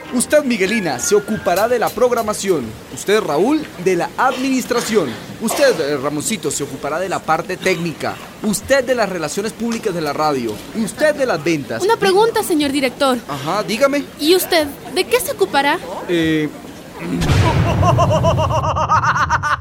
Usted, Miguelina, se ocupará de la programación. Usted, Raúl, de la administración. Usted, Ramoncito, se ocupará de la parte técnica. Usted de las relaciones públicas de la radio. Usted de las ventas. Una pregunta, señor director. Ajá, dígame. ¿Y usted de qué se ocupará?